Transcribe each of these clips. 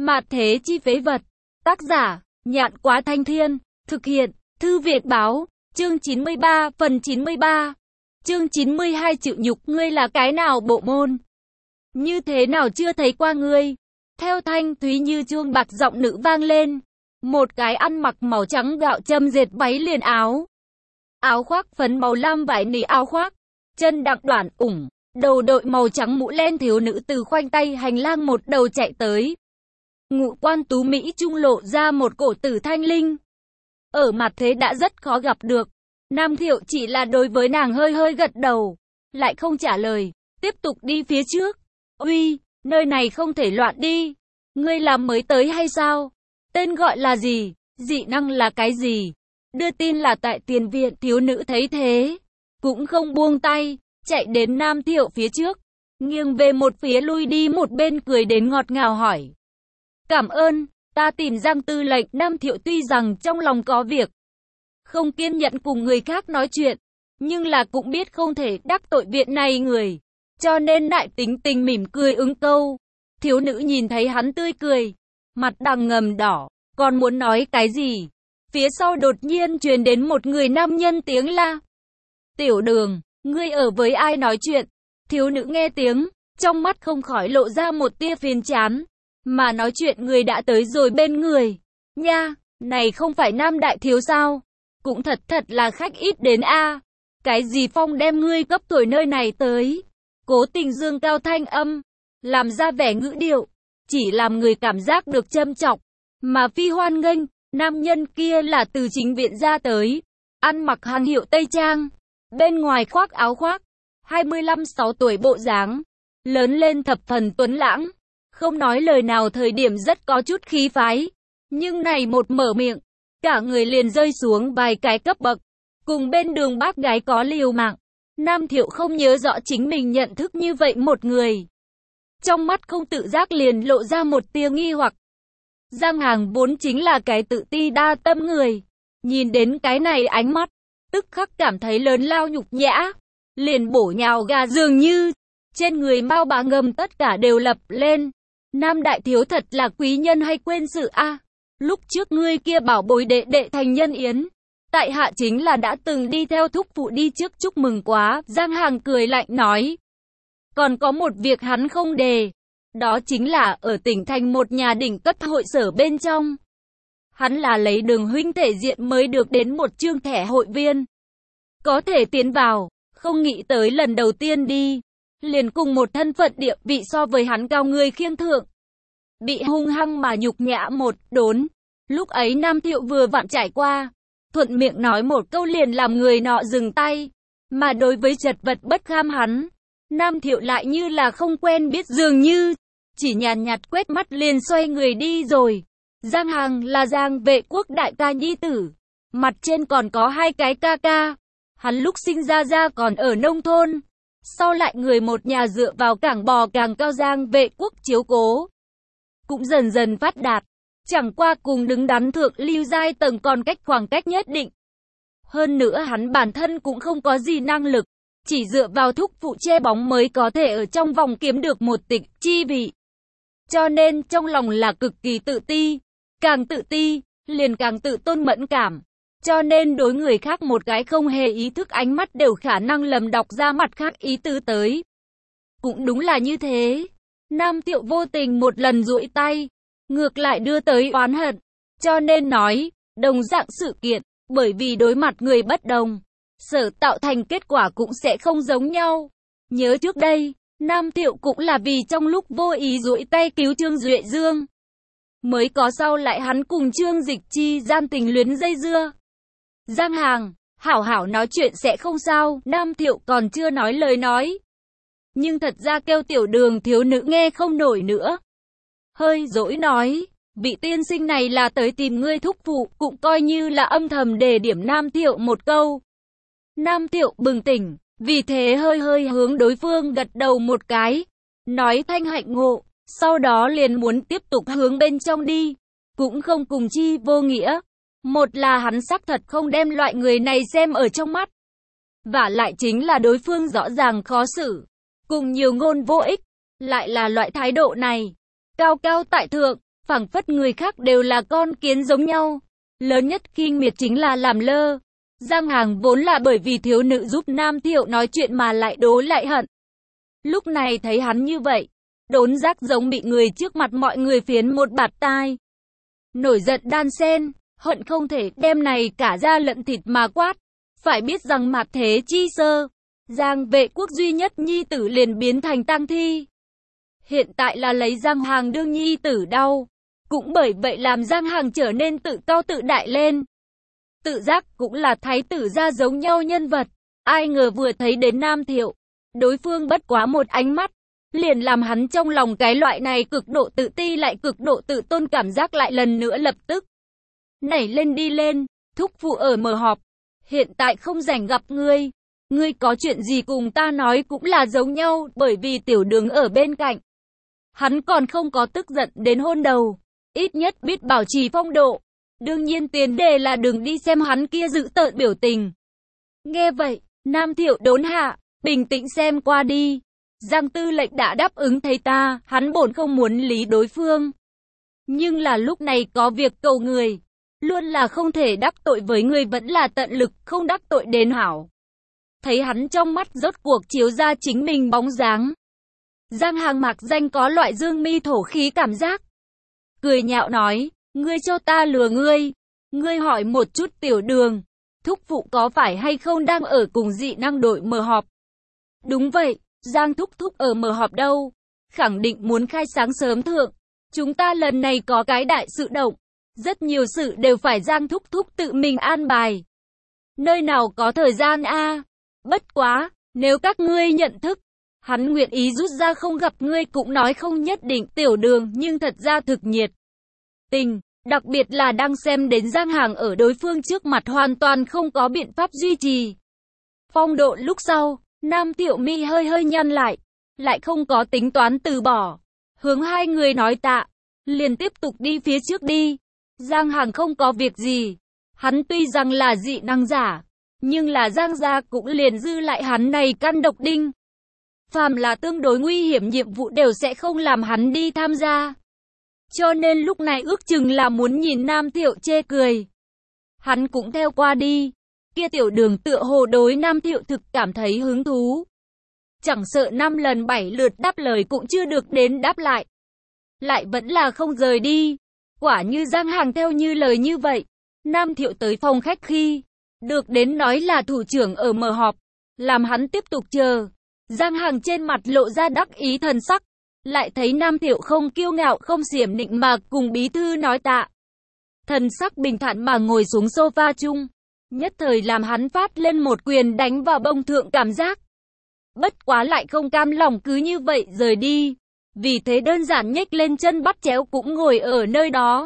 Mạt thế chi phế vật. Tác giả, Nhạn Quá Thanh Thiên. Thực hiện, Thư Việt Báo. Chương 93, phần 93. Chương 92 chịu nhục ngươi là cái nào bộ môn? Như thế nào chưa thấy qua ngươi? Theo thanh thúy như chuông bạc giọng nữ vang lên. Một cái ăn mặc màu trắng gạo châm dệt váy liền áo. Áo khoác phấn màu lam vải nỉ áo khoác. Chân đặng đoản ủng. Đầu đội màu trắng mũ len thiếu nữ từ khoanh tay hành lang một đầu chạy tới. Ngũ quan tú mỹ trung lộ ra một cổ tử thanh linh. Ở mặt thế đã rất khó gặp được. Nam Thiệu chỉ là đối với nàng hơi hơi gật đầu, lại không trả lời, tiếp tục đi phía trước. Uy, nơi này không thể loạn đi. Ngươi làm mới tới hay sao? Tên gọi là gì? Dị năng là cái gì? Đưa tin là tại tiền viện. Thiếu nữ thấy thế, cũng không buông tay, chạy đến Nam Thiệu phía trước, nghiêng về một phía lui đi một bên cười đến ngọt ngào hỏi. Cảm ơn, ta tìm Giang tư lệnh. Nam Thiệu tuy rằng trong lòng có việc, không kiên nhẫn cùng người khác nói chuyện, nhưng là cũng biết không thể đắc tội viện này người, cho nên lại tính tình mỉm cười ứng câu. Thiếu nữ nhìn thấy hắn tươi cười, mặt đằng ngầm đỏ, còn muốn nói cái gì. Phía sau đột nhiên truyền đến một người nam nhân tiếng la. Tiểu Đường, ngươi ở với ai nói chuyện? Thiếu nữ nghe tiếng, trong mắt không khỏi lộ ra một tia phiền chán. Mà nói chuyện người đã tới rồi bên người. Nha, này không phải Nam đại thiếu sao? Cũng thật là khách ít đến a. Cái gì phong đem ngươi cấp tuổi nơi này tới? Cố tình dương cao thanh âm, làm ra vẻ ngữ điệu, chỉ làm người cảm giác được châm chọc, mà phi hoan nghênh. Nam nhân kia là từ chính viện ra tới, ăn mặc hàng hiệu tây trang, bên ngoài khoác áo khoác, 25-6 tuổi bộ dáng, lớn lên thập phần tuấn lãng, không nói lời nào thời điểm rất có chút khí phái, nhưng này một mở miệng, cả người liền rơi xuống vài cái cấp bậc, cùng bên đường bác gái có liều mạng. Nam Thiệu không nhớ rõ chính mình nhận thức như vậy một người, trong mắt không tự giác liền lộ ra một tia nghi hoặc. Giang Hàng vốn chính là cái tự ti đa tâm người, nhìn đến cái này ánh mắt, tức khắc cảm thấy lớn lao nhục nhã, liền bổ nhào gà dường như, trên người mau bá ngầm tất cả đều lập lên. Nam đại thiếu thật là quý nhân hay quên sự a? Lúc trước ngươi kia bảo bối đệ đệ thành nhân yến, tại hạ chính là đã từng đi theo thúc phụ đi trước chúc mừng quá. Giang Hàng cười lạnh nói. Còn có một việc hắn không đề, đó chính là ở tỉnh thành một nhà đỉnh cấp hội sở bên trong. Hắn là lấy Đường huynh thể diện mới được đến một chương thẻ hội viên. Có thể tiến vào, không nghĩ tới lần đầu tiên đi, liền cùng một thân phận địa vị so với hắn cao người khiêng thượng. Bị hung hăng mà nhục nhã một đốn. Lúc ấy Nam Thiệu vừa vặn trải qua, thuận miệng nói một câu liền làm người nọ dừng tay. Mà đối với chật vật bất kham hắn, Nam Thiệu lại như là không quen biết dường như, chỉ nhàn nhạt quét mắt liền xoay người đi rồi. Giang Hàng là Giang Vệ Quốc đại ca nhi tử, mặt trên còn có hai cái ca ca. Hắn lúc sinh ra còn ở nông thôn, sau lại người một nhà dựa vào cảng bò càng cao Giang Vệ Quốc chiếu cố, cũng dần dần phát đạt, chẳng qua cùng đứng đắn thượng lưu giai tầng còn cách khoảng cách nhất định. Hơn nữa hắn bản thân cũng không có gì năng lực, chỉ dựa vào thúc phụ che bóng mới có thể ở trong vòng kiếm được một tịch chi vị. Cho nên trong lòng là cực kỳ tự ti, càng tự ti, liền càng tự tôn mẫn cảm. Cho nên đối người khác một cái không hề ý thức ánh mắt đều khả năng lầm đọc ra mặt khác ý tứ tới. Cũng đúng là như thế. Nam Thiệu vô tình một lần duỗi tay, ngược lại đưa tới oán hận. Cho nên nói, đồng dạng sự kiện, bởi vì đối mặt người bất đồng, sở tạo thành kết quả cũng sẽ không giống nhau. Nhớ trước đây, Nam Thiệu cũng là vì trong lúc vô ý duỗi tay cứu Trương Duệ Dương, mới có sau lại hắn cùng Trương Dịch Chi gian tình luyến dây dưa. Giang Hàng, hảo hảo nói chuyện sẽ không sao. Nam Thiệu còn chưa nói lời nói, nhưng thật ra kêu Tiểu Đường thiếu nữ nghe không nổi nữa, hơi dỗi nói, vị tiên sinh này là tới tìm ngươi thúc phụ, cũng coi như là âm thầm đề điểm Nam Thiệu một câu. Nam Thiệu bừng tỉnh, vì thế hơi hơi hướng đối phương gật đầu một cái, nói thanh hạnh ngộ, sau đó liền muốn tiếp tục hướng bên trong đi, cũng không cùng chi vô nghĩa. Một là hắn xác thật không đem loại người này xem ở trong mắt, vả lại chính là đối phương rõ ràng khó xử, cùng nhiều ngôn vô ích, lại là loại thái độ này, cao cao tại thượng, phảng phất người khác đều là con kiến giống nhau. Lớn nhất khinh miệt chính là làm lơ. Giang Hàng vốn là bởi vì thiếu nữ giúp Nam Thiệu nói chuyện mà lại đố lại hận. Lúc này thấy hắn như vậy, đốn giác giống bị người trước mặt mọi người phiến một bạt tai. Nổi giận đan sen, hận không thể đem này cả da lẫn thịt mà quát. Phải biết rằng mạt thế chi sơ, Giang Vệ Quốc duy nhất nhi tử liền biến thành tang thi. Hiện tại là lấy Giang Hàng đương nhi tử đau. Cũng bởi vậy làm Giang Hàng trở nên tự cao tự đại lên. Tự giác cũng là thái tử gia giống nhau nhân vật. Ai ngờ vừa thấy đến Nam Thiệu, đối phương bất quá một ánh mắt, liền làm hắn trong lòng cái loại này cực độ tự ti lại cực độ tự tôn cảm giác lại lần nữa lập tức nảy lên đi lên. Thúc phụ ở mở họp, hiện tại không rảnh gặp ngươi. Ngươi có chuyện gì cùng ta nói cũng là giống nhau, bởi vì Tiểu Đường ở bên cạnh. Hắn còn không có tức giận đến hôn đầu, ít nhất biết bảo trì phong độ. Đương nhiên tiền đề là đừng đi xem hắn kia dữ tợn biểu tình. Nghe vậy, Nam Thiệu đốn hạ, bình tĩnh xem qua đi. Giang tư lệnh đã đáp ứng thấy ta, hắn bổn không muốn lý đối phương. Nhưng là lúc này có việc cầu người, luôn là không thể đắc tội với người, vẫn là tận lực không đắc tội đến hảo. Thấy hắn trong mắt rốt cuộc chiếu ra chính mình bóng dáng. Giang Hàng mạc danh có loại dương mi thổ khí cảm giác. Cười nhạo nói, ngươi cho ta lừa ngươi. Ngươi hỏi một chút Tiểu Đường, thúc phụ có phải hay không đang ở cùng dị năng đội mở họp? Đúng vậy, Giang thúc thúc ở mở họp đâu. Khẳng định muốn khai sáng sớm thượng. Chúng ta lần này có cái đại sự động. Rất nhiều sự đều phải Giang thúc thúc tự mình an bài. Nơi nào có thời gian a? Bất quá, nếu các ngươi nhận thức, hắn nguyện ý rút ra không gặp ngươi cũng nói không nhất định. Tiểu Đường nhưng thật ra thực nhiệt tình, đặc biệt là đang xem đến Giang Hàng ở đối phương trước mặt hoàn toàn không có biện pháp duy trì phong độ. Lúc sau, Nam Thiệu mi hơi hơi nhăn lại không có tính toán từ bỏ, hướng hai người nói tạ, liền tiếp tục đi phía trước đi. Giang Hàng không có việc gì, hắn tuy rằng là dị năng giả, nhưng là Giang gia cũng liền dư lại hắn này căn độc đinh. Phàm là tương đối nguy hiểm nhiệm vụ đều sẽ không làm hắn đi tham gia. Cho nên lúc này ước chừng là muốn nhìn Nam Thiệu chê cười. Hắn cũng theo qua đi. Kia Tiểu Đường tựa hồ đối Nam Thiệu thực cảm thấy hứng thú. Chẳng sợ 5 lần 7 lượt đáp lời cũng chưa được đến đáp lại. Lại vẫn là không rời đi. Quả như Giang Hàng theo như lời như vậy. Nam Thiệu tới phòng khách khi được đến nói là thủ trưởng ở mở họp, làm hắn tiếp tục chờ. Giang Hàng trên mặt lộ ra đắc ý thần sắc. Lại thấy Nam Thiệu không kiêu ngạo không xiểm nịnh mà cùng bí thư nói tạ. Thần sắc bình thản mà ngồi xuống sofa chung. Nhất thời làm hắn phát lên một quyền đánh vào bông thượng cảm giác. Bất quá lại không cam lòng cứ như vậy rời đi. Vì thế đơn giản nhếch lên chân bắt chéo cũng ngồi ở nơi đó.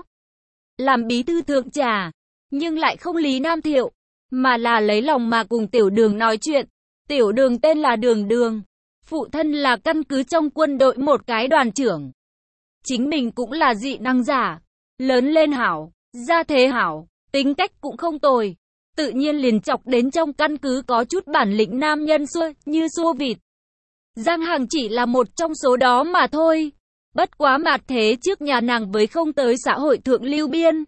Làm bí thư thượng trà. Nhưng lại không lý Nam Thiệu. Mà là lấy lòng mà cùng Tiểu Đường nói chuyện. Tiểu Đường tên là Đường Đường. Phụ thân là căn cứ trong quân đội một cái đoàn trưởng. Chính mình cũng là dị năng giả. Lớn lên hảo, gia thế hảo, tính cách cũng không tồi. Tự nhiên liền chọc đến trong căn cứ có chút bản lĩnh nam nhân xua vịt. Giang Hàng chỉ là một trong số đó mà thôi. Bất quá mạt thế trước nhà nàng với không tới xã hội thượng lưu biên.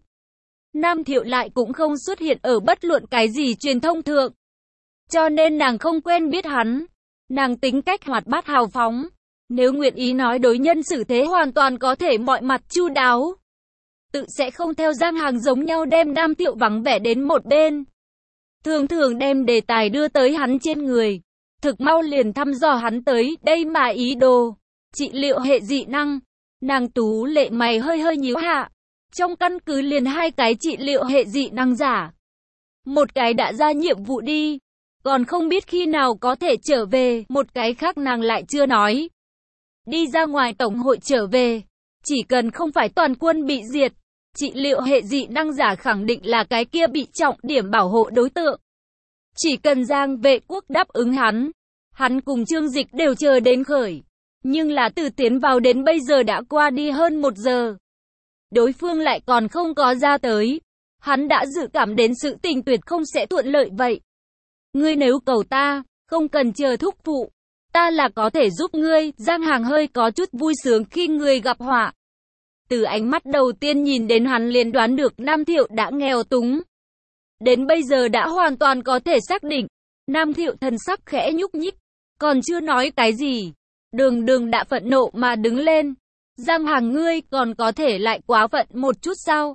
Nam Thiệu lại cũng không xuất hiện ở bất luận cái gì truyền thông thượng. Cho nên nàng không quen biết hắn. Nàng tính cách hoạt bát hào phóng. Nếu nguyện ý nói đối nhân xử thế hoàn toàn có thể mọi mặt chu đáo. Tự sẽ không theo Giang Hàng giống nhau đem Nam Thiệu vắng vẻ đến một bên. Thường thường đem đề tài đưa tới hắn trên người. Thực mau liền thăm dò hắn tới đây mà ý đồ. Trị liệu hệ dị năng. Nàng tú lệ mày hơi hơi nhíu hạ. Trong căn cứ liền 2 cái trị liệu hệ dị năng giả. Một cái đã ra nhiệm vụ đi. Còn không biết khi nào có thể trở về. Một cái khác nàng lại chưa nói. Đi ra ngoài tổng hội trở về. Chỉ cần không phải toàn quân bị diệt. Trị liệu hệ dị năng giả khẳng định là cái kia bị trọng điểm bảo hộ đối tượng. Chỉ cần Giang Vệ Quốc đáp ứng hắn. Hắn cùng Trương Dịch đều chờ đến khởi. Nhưng là từ tiến vào đến bây giờ đã qua đi hơn 1 giờ. Đối phương lại còn không có ra tới. Hắn đã dự cảm đến sự tình tuyệt không sẽ thuận lợi vậy. Ngươi nếu cầu ta, không cần chờ thúc phụ. Ta là có thể giúp ngươi. Giang Hàng hơi có chút vui sướng khi người gặp họa. Từ ánh mắt đầu tiên nhìn đến hắn liền đoán được Nam Thiệu đã nghèo túng. Đến bây giờ đã hoàn toàn có thể xác định. Nam Thiệu thần sắc khẽ nhúc nhích, còn chưa nói cái gì. Đường Đường đã phẫn nộ mà đứng lên. Giang Hằng, ngươi còn có thể lại quá phận một chút sao?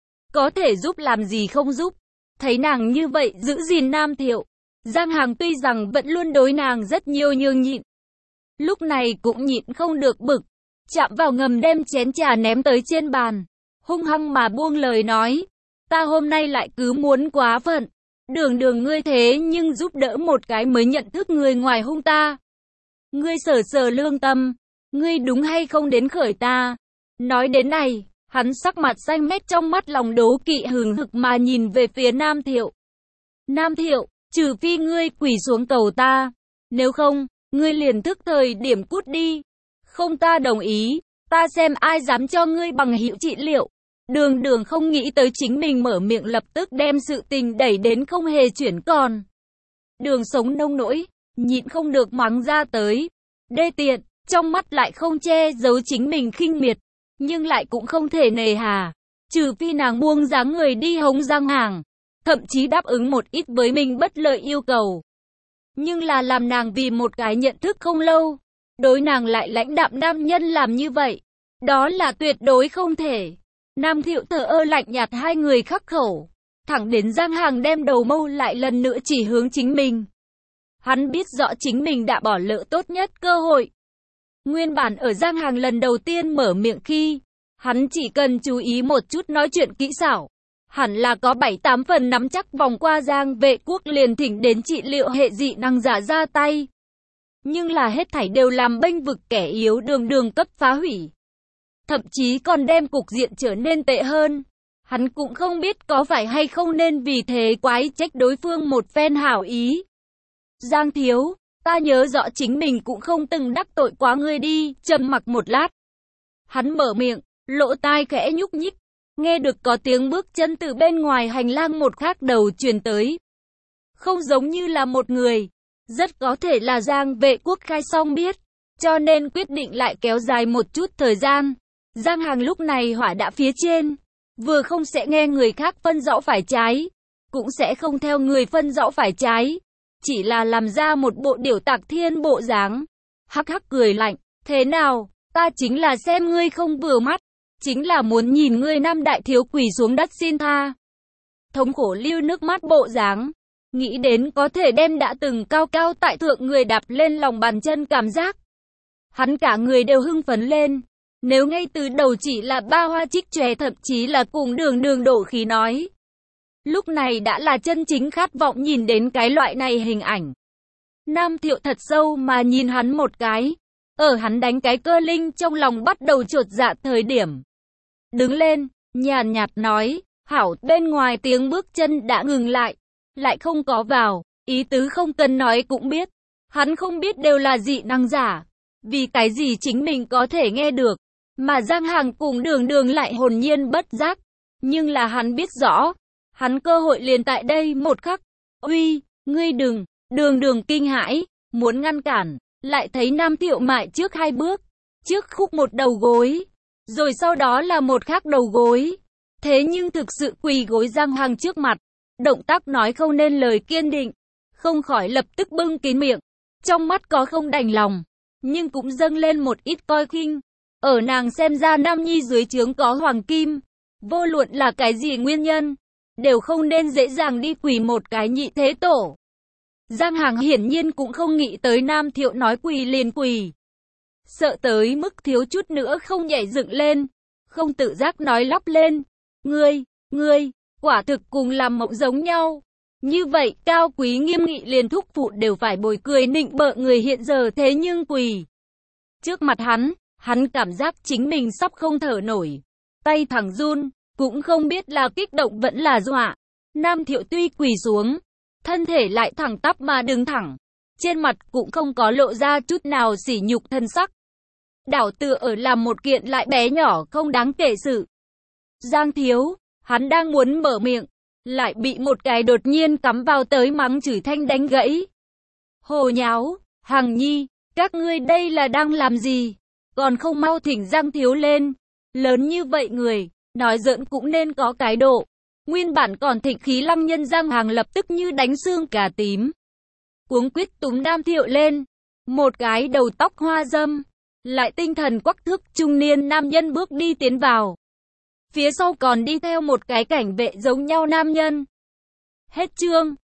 Có thể giúp làm gì không giúp? Thấy nàng như vậy giữ gìn Nam Thiệu, Giang Hằng tuy rằng vẫn luôn đối nàng rất nhiều nhường nhịn, lúc này cũng nhịn không được bực, chạm vào ngầm đem chén trà ném tới trên bàn, hung hăng mà buông lời nói, ta hôm nay lại cứ muốn quá phận. Đường Đường, ngươi thế nhưng giúp đỡ một cái mới nhận thức người ngoài hung ta. Ngươi sở sở lương tâm, ngươi đúng hay không đến khởi ta. Nói đến này, hắn sắc mặt xanh mét, trong mắt lòng đố kỵ hừng hực mà nhìn về phía Nam Thiệu. Nam Thiệu, trừ phi ngươi quỳ xuống cầu ta, nếu không, ngươi liền thức thời điểm cút đi. Không, ta đồng ý, ta xem ai dám cho ngươi bằng hữu trị liệu. Đường Đường không nghĩ tới chính mình mở miệng lập tức đem sự tình đẩy đến không hề chuyển còn. Đường Sống nông nỗi, nhịn không được mắng ra tới. Đê tiện, trong mắt lại không che giấu chính mình khinh miệt, nhưng lại cũng không thể nề hà. Trừ phi nàng buông dáng người đi hống Giang Hằng, thậm chí đáp ứng một ít với mình bất lợi yêu cầu. Nhưng là làm nàng vì một cái nhận thức không lâu, đối nàng lại lãnh đạm nam nhân làm như vậy, đó là tuyệt đối không thể. Nam Thiệu thờ ơ lạnh nhạt, hai người khắc khẩu, thẳng đến Giang Hằng đem đầu mâu lại lần nữa chỉ hướng chính mình. Hắn biết rõ chính mình đã bỏ lỡ tốt nhất cơ hội. Nguyên bản ở Giang Hằng lần đầu tiên mở miệng khi, hắn chỉ cần chú ý một chút nói chuyện kỹ xảo, hẳn là có 7-8 phần nắm chắc vòng qua Giang Vệ Quốc liền thỉnh đến trị liệu hệ dị năng giả ra tay. Nhưng là hết thảy đều làm bênh vực kẻ yếu, Đường Đường cấp phá hủy. Thậm chí còn đem cục diện trở nên tệ hơn. Hắn cũng không biết có phải hay không nên vì thế quái trách đối phương một phen hảo ý. Giang thiếu, ta nhớ rõ chính mình cũng không từng đắc tội quá ngươi đi. Trầm mặc một lát, hắn mở miệng, lỗ tai khẽ nhúc nhích, nghe được có tiếng bước chân từ bên ngoài hành lang một khác đầu truyền tới. Không giống như là một người, rất có thể là Giang Vệ Quốc khai xong biết, cho nên quyết định lại kéo dài một chút thời gian. Giang Hằng lúc này hỏa đã phía trên, vừa không sẽ nghe người khác phân rõ phải trái, cũng sẽ không theo người phân rõ phải trái, chỉ là làm ra một bộ điểu tạc thiên bộ dáng. Hắc hắc cười lạnh, thế nào, ta chính là xem ngươi không vừa mắt, chính là muốn nhìn ngươi Nam đại thiếu quỳ xuống đất xin tha. Thống khổ lưu nước mắt bộ dáng, nghĩ đến có thể đem đã từng cao cao tại thượng người đạp lên lòng bàn chân cảm giác. Hắn cả người đều hưng phấn lên. Nếu ngay từ đầu chỉ là ba hoa trích chòe, thậm chí là cùng Đường Đường đổ khí nói, lúc này đã là chân chính khát vọng nhìn đến cái loại này hình ảnh. Nam Thiệu thật sâu mà nhìn hắn một cái, ở hắn đánh cái cơ linh trong lòng bắt đầu chột dạ thời điểm. Đứng lên, nhàn nhạt nói, hảo. Bên ngoài tiếng bước chân đã ngừng lại không có vào, ý tứ không cần nói cũng biết. Hắn không biết đều là dị năng giả, vì cái gì chính mình có thể nghe được. Mà Giang Hằng cùng Đường Đường lại hồn nhiên bất giác. Nhưng là hắn biết rõ, hắn cơ hội liền tại đây một khắc. Uy, ngươi đừng. Đường Đường kinh hãi, muốn ngăn cản, lại thấy Nam Thiệu mại trước 2 bước, trước khúc một đầu gối, rồi sau đó là một khác đầu gối. Thế nhưng thực sự quỳ gối Giang Hằng trước mặt, động tác nói không nên lời kiên định, không khỏi lập tức bưng kín miệng, trong mắt có không đành lòng, nhưng cũng dâng lên một ít coi khinh. Ở nàng xem ra nam nhi dưới trướng có hoàng kim, vô luận là cái gì nguyên nhân, đều không nên dễ dàng đi quỳ một cái nhị thế tổ. Giang Hằng hiển nhiên cũng không nghĩ tới Nam Thiệu nói quỳ liền quỳ, sợ tới mức thiếu chút nữa không nhảy dựng lên, không tự giác nói lắp lên, ngươi, quả thực cùng làm mộng giống nhau. Như vậy cao quý nghiêm nghị liền thúc phụ đều phải bồi cười nịnh bợ người hiện giờ thế nhưng quỳ trước mặt hắn cảm giác chính mình sắp không thở nổi, tay thẳng run, cũng không biết là kích động vẫn là dọa. Nam Thiệu tuy quỳ xuống, thân thể lại thẳng tắp mà đứng thẳng, trên mặt cũng không có lộ ra chút nào sỉ nhục thân sắc. Đảo tựa ở làm một kiện lại bé nhỏ không đáng kể sự. Giang thiếu, hắn đang muốn mở miệng, lại bị một cái đột nhiên cắm vào tới mắng chửi thanh đánh gãy. Hồ nháo, Hằng nhi, các ngươi đây là đang làm gì? Còn không mau thỉnh Giang thiếu lên. Lớn như vậy người, nói giỡn cũng nên có cái độ. Nguyên bản còn thịnh khí Lăng Nhân Giang Hàng lập tức như đánh xương cả tím. Cuống quýt túm Nam Thiệu lên. Một cái đầu tóc hoa râm, lại tinh thần quắc thước trung niên nam nhân bước đi tiến vào. Phía sau còn đi theo một cái cảnh vệ giống nhau nam nhân. Hết chương.